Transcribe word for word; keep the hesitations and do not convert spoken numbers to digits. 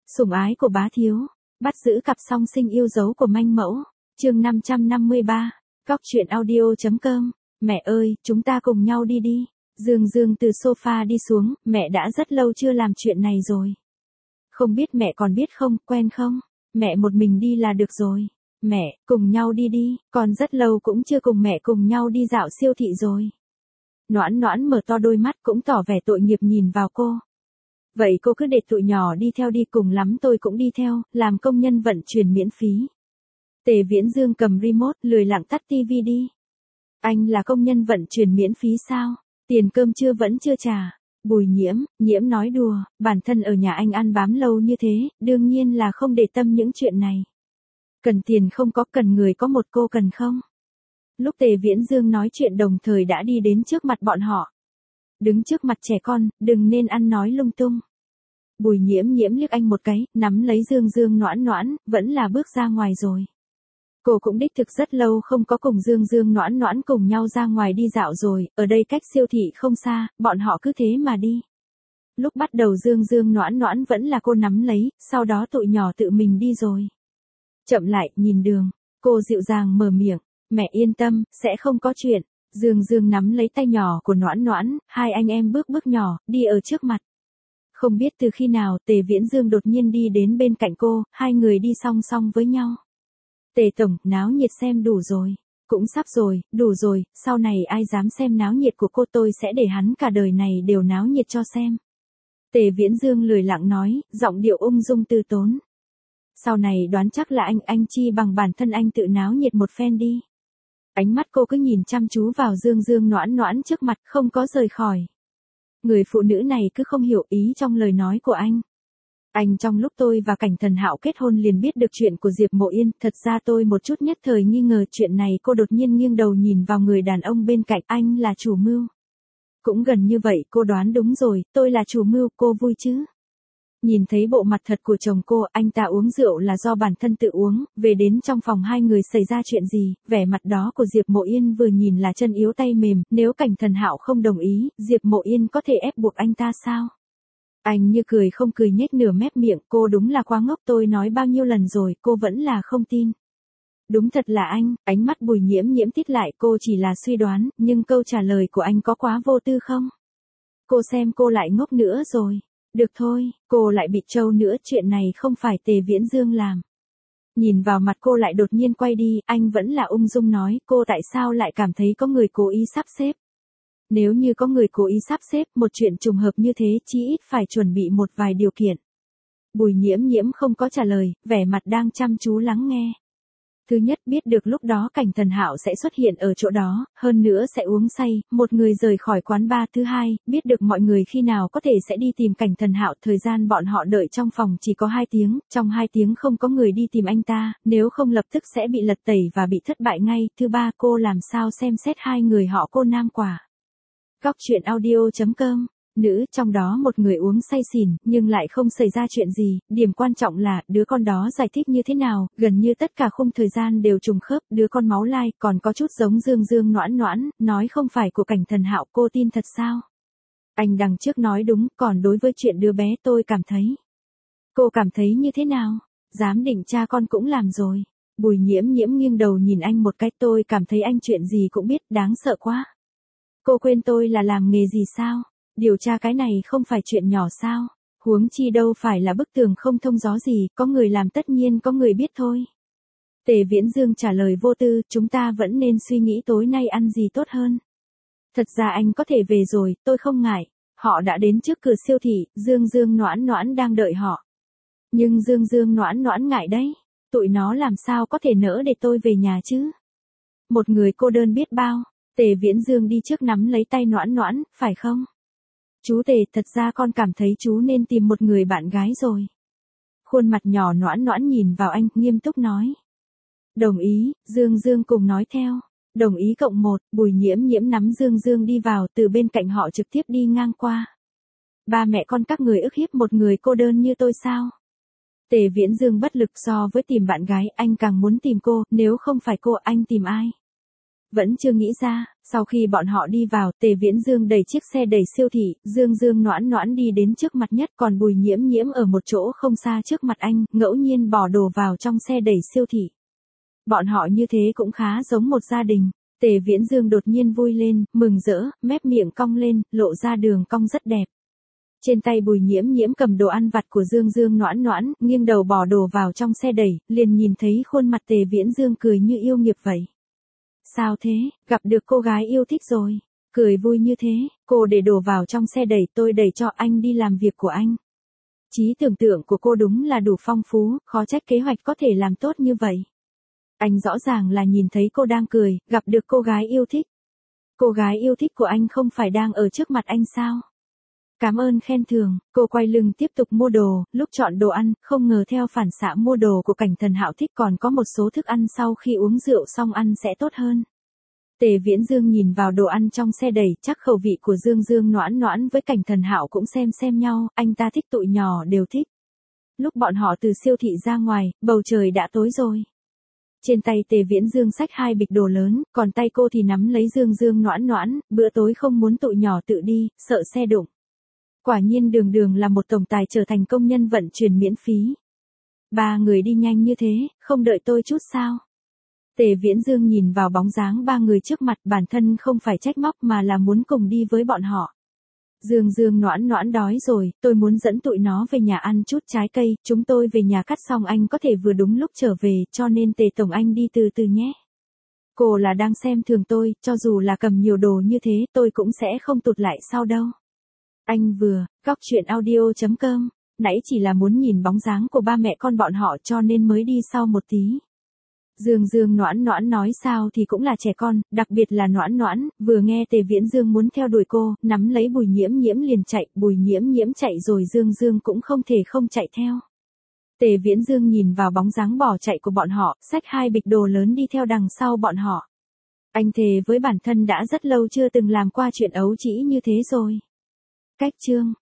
Sủng ái của bá thiếu, bắt giữ cặp song sinh yêu dấu của manh mẫu, chương năm trăm năm mươi ba, Cóc truyện audio.com, mẹ ơi, chúng ta cùng nhau đi đi. Dương Dương từ sofa đi xuống, mẹ đã rất lâu chưa làm chuyện này rồi. Không biết mẹ còn biết không, quen không? Mẹ một mình đi là được rồi. Mẹ, cùng nhau đi đi, con rất lâu cũng chưa cùng mẹ cùng nhau đi dạo siêu thị rồi. Noãn Noãn mở to đôi mắt cũng tỏ vẻ tội nghiệp nhìn vào cô. Vậy cô cứ để tụi nhỏ đi theo đi, cùng lắm tôi cũng đi theo, làm công nhân vận chuyển miễn phí. Tề Viễn Dương cầm remote, lười lặng tắt tivi đi. Anh là công nhân vận chuyển miễn phí sao? Tiền cơm trưa vẫn chưa trả. Bùi Nhiễm, Nhiễm nói đùa, bản thân ở nhà anh ăn bám lâu như thế, đương nhiên là không để tâm những chuyện này. Cần tiền không có, cần người có một, cô cần không? Lúc Tề Viễn Dương nói chuyện đồng thời đã đi đến trước mặt bọn họ. Đứng trước mặt trẻ con, đừng nên ăn nói lung tung. Bùi Nhiễm Nhiễm liếc anh một cái, nắm lấy Dương Dương Noãn Noãn, vẫn là bước ra ngoài rồi. Cô cũng đích thực rất lâu không có cùng Dương Dương Noãn Noãn cùng nhau ra ngoài đi dạo rồi, ở đây cách siêu thị không xa, bọn họ cứ thế mà đi. Lúc bắt đầu Dương Dương Noãn Noãn vẫn là cô nắm lấy, sau đó tụi nhỏ tự mình đi rồi. Chậm lại, nhìn đường, cô dịu dàng mở miệng, mẹ yên tâm, sẽ không có chuyện. Dương Dương nắm lấy tay nhỏ của Noãn Noãn, hai anh em bước bước nhỏ, đi ở trước mặt. Không biết từ khi nào Tề Viễn Dương đột nhiên đi đến bên cạnh cô, hai người đi song song với nhau. Tề tổng, náo nhiệt xem đủ rồi. Cũng sắp rồi, đủ rồi, sau này ai dám xem náo nhiệt của cô tôi sẽ để hắn cả đời này đều náo nhiệt cho xem. Tề Viễn Dương lười lặng nói, giọng điệu ung dung từ tốn. Sau này đoán chắc là anh, anh chi bằng bản thân anh tự náo nhiệt một phen đi. Ánh mắt cô cứ nhìn chăm chú vào Dương Dương Noãn Noãn trước mặt, không có rời khỏi. Người phụ nữ này cứ không hiểu ý trong lời nói của anh. Anh trong lúc tôi và Cảnh Thần Hạo kết hôn liền biết được chuyện của Diệp Mộ Yên, thật ra tôi một chút nhất thời nghi ngờ chuyện này. Cô đột nhiên nghiêng đầu nhìn vào người đàn ông bên cạnh, anh là chủ mưu. Cũng gần như vậy, cô đoán đúng rồi, tôi là chủ mưu, cô vui chứ? Nhìn thấy bộ mặt thật của chồng cô, anh ta uống rượu là do bản thân tự uống, về đến trong phòng hai người xảy ra chuyện gì, vẻ mặt đó của Diệp Mộ Yên vừa nhìn là chân yếu tay mềm, nếu Cảnh Thần Hạo không đồng ý, Diệp Mộ Yên có thể ép buộc anh ta sao? Anh như cười không cười nhếch nửa mép miệng, cô đúng là quá ngốc, tôi nói bao nhiêu lần rồi, cô vẫn là không tin. Đúng thật là anh, ánh mắt Bùi Nhiễm Nhiễm tít lại, cô chỉ là suy đoán, nhưng câu trả lời của anh có quá vô tư không? Cô xem cô lại ngốc nữa rồi. Được thôi, cô lại bị trâu nữa, chuyện này không phải Tề Viễn Dương làm. Nhìn vào mặt cô lại đột nhiên quay đi, anh vẫn là ung dung nói, cô tại sao lại cảm thấy có người cố ý sắp xếp? Nếu như có người cố ý sắp xếp, một chuyện trùng hợp như thế, chí ít phải chuẩn bị một vài điều kiện. Bùi Nhiễm Nhiễm không có trả lời, vẻ mặt đang chăm chú lắng nghe. Thứ nhất, biết được lúc đó Cảnh Thần Hạo sẽ xuất hiện ở chỗ đó, hơn nữa sẽ uống say, một người rời khỏi quán bar. Thứ hai, biết được mọi người khi nào có thể sẽ đi tìm Cảnh Thần Hạo, thời gian bọn họ đợi trong phòng chỉ có hai tiếng, trong hai tiếng không có người đi tìm anh ta, nếu không lập tức sẽ bị lật tẩy và bị thất bại ngay. Thứ ba, cô làm sao xem xét hai người họ cô nam quả. Cóc truyện audio.com. Nữ, trong đó một người uống say xỉn, nhưng lại không xảy ra chuyện gì, điểm quan trọng là, đứa con đó giải thích như thế nào, gần như tất cả khung thời gian đều trùng khớp, đứa con máu lai, còn có chút giống Dương Dương Noãn Noãn, nói không phải của Cảnh Thần Hạo, cô tin thật sao? Anh đằng trước nói đúng, còn đối với chuyện đứa bé tôi cảm thấy. Cô cảm thấy như thế nào? Giám định cha con cũng làm rồi. Bùi Nhiễm Nhiễm nghiêng đầu nhìn anh một cái, tôi cảm thấy anh chuyện gì cũng biết, đáng sợ quá. Cô quên tôi là làm nghề gì sao? Điều tra cái này không phải chuyện nhỏ sao? Huống chi đâu phải là bức tường không thông gió gì, có người làm tất nhiên có người biết thôi. Tề Viễn Dương trả lời vô tư, chúng ta vẫn nên suy nghĩ tối nay ăn gì tốt hơn. Thật ra anh có thể về rồi, tôi không ngại. Họ đã đến trước cửa siêu thị, Dương Dương Noãn Noãn đang đợi họ. Nhưng Dương Dương Noãn Noãn ngại đấy. Tụi nó làm sao có thể nỡ để tôi về nhà chứ? Một người cô đơn biết bao. Tề Viễn Dương đi trước nắm lấy tay Noãn Noãn, phải không? Chú Tề, thật ra con cảm thấy chú nên tìm một người bạn gái rồi. Khuôn mặt nhỏ Noãn Noãn nhìn vào anh, nghiêm túc nói. Đồng ý, Dương Dương cùng nói theo. Đồng ý cộng một, Bùi Nhiễm Nhiễm nắm Dương Dương đi vào, từ bên cạnh họ trực tiếp đi ngang qua. Ba mẹ con các người ức hiếp một người cô đơn như tôi sao? Tề Viễn Dương bất lực, so với tìm bạn gái, anh càng muốn tìm cô, nếu không phải cô, anh tìm ai? Vẫn chưa nghĩ ra, sau khi bọn họ đi vào, Tề Viễn Dương đẩy chiếc xe đẩy siêu thị, Dương Dương Noãn Noãn đi đến trước mặt nhất, còn Bùi Nhiễm Nhiễm ở một chỗ không xa trước mặt anh, ngẫu nhiên bỏ đồ vào trong xe đẩy siêu thị. Bọn họ như thế cũng khá giống một gia đình. Tề Viễn Dương đột nhiên vui lên, mừng rỡ, mép miệng cong lên, lộ ra đường cong rất đẹp. Trên tay Bùi Nhiễm Nhiễm cầm đồ ăn vặt của Dương Dương Noãn Noãn, nghiêng đầu bỏ đồ vào trong xe đẩy, liền nhìn thấy khuôn mặt Tề Viễn Dương cười như yêu nghiệt vậy. Sao thế, gặp được cô gái yêu thích rồi. Cười vui như thế, cô để đồ vào trong xe đẩy, tôi đẩy cho anh đi làm việc của anh. Trí tưởng tượng của cô đúng là đủ phong phú, khó trách kế hoạch có thể làm tốt như vậy. Anh rõ ràng là nhìn thấy cô đang cười, gặp được cô gái yêu thích. Cô gái yêu thích của anh không phải đang ở trước mặt anh sao? Cảm ơn khen thưởng, cô quay lưng tiếp tục mua đồ, lúc chọn đồ ăn, không ngờ theo phản xạ mua đồ của Cảnh Thần Hạo thích còn có một số thức ăn sau khi uống rượu xong ăn sẽ tốt hơn. Tề Viễn Dương nhìn vào đồ ăn trong xe đẩy, chắc khẩu vị của Dương Dương Noãn Noãn với Cảnh Thần Hạo cũng xem xem nhau, anh ta thích tụi nhỏ đều thích. Lúc bọn họ từ siêu thị ra ngoài, bầu trời đã tối rồi. Trên tay Tề Viễn Dương xách hai bịch đồ lớn, còn tay cô thì nắm lấy Dương Dương Noãn Noãn, bữa tối không muốn tụi nhỏ tự đi, sợ xe đụng. Quả nhiên Đường Đường là một tổng tài trở thành công nhân vận chuyển miễn phí. Ba người đi nhanh như thế, không đợi tôi chút sao? Tề Viễn Dương nhìn vào bóng dáng ba người trước mặt, bản thân không phải trách móc mà là muốn cùng đi với bọn họ. Dương Dương Noãn Noãn đói rồi, tôi muốn dẫn tụi nó về nhà ăn chút trái cây, chúng tôi về nhà cắt xong anh có thể vừa đúng lúc trở về, cho nên Tề Tổng anh đi từ từ nhé. Cô là đang xem thường tôi, cho dù là cầm nhiều đồ như thế, tôi cũng sẽ không tụt lại sau đâu. Anh vừa, góc chuyện audio chấm com, nãy chỉ là muốn nhìn bóng dáng của ba mẹ con bọn họ cho nên mới đi sau một tí. Dương Dương Noãn Noãn nói sao thì cũng là trẻ con, đặc biệt là Noãn Noãn, vừa nghe Tề Viễn Dương muốn theo đuổi cô, nắm lấy Bùi Nhiễm Nhiễm liền chạy, Bùi Nhiễm Nhiễm chạy rồi Dương Dương cũng không thể không chạy theo. Tề Viễn Dương nhìn vào bóng dáng bỏ chạy của bọn họ, xách hai bịch đồ lớn đi theo đằng sau bọn họ. Anh thề với bản thân đã rất lâu chưa từng làm qua chuyện ấu trĩ như thế rồi. Cách chương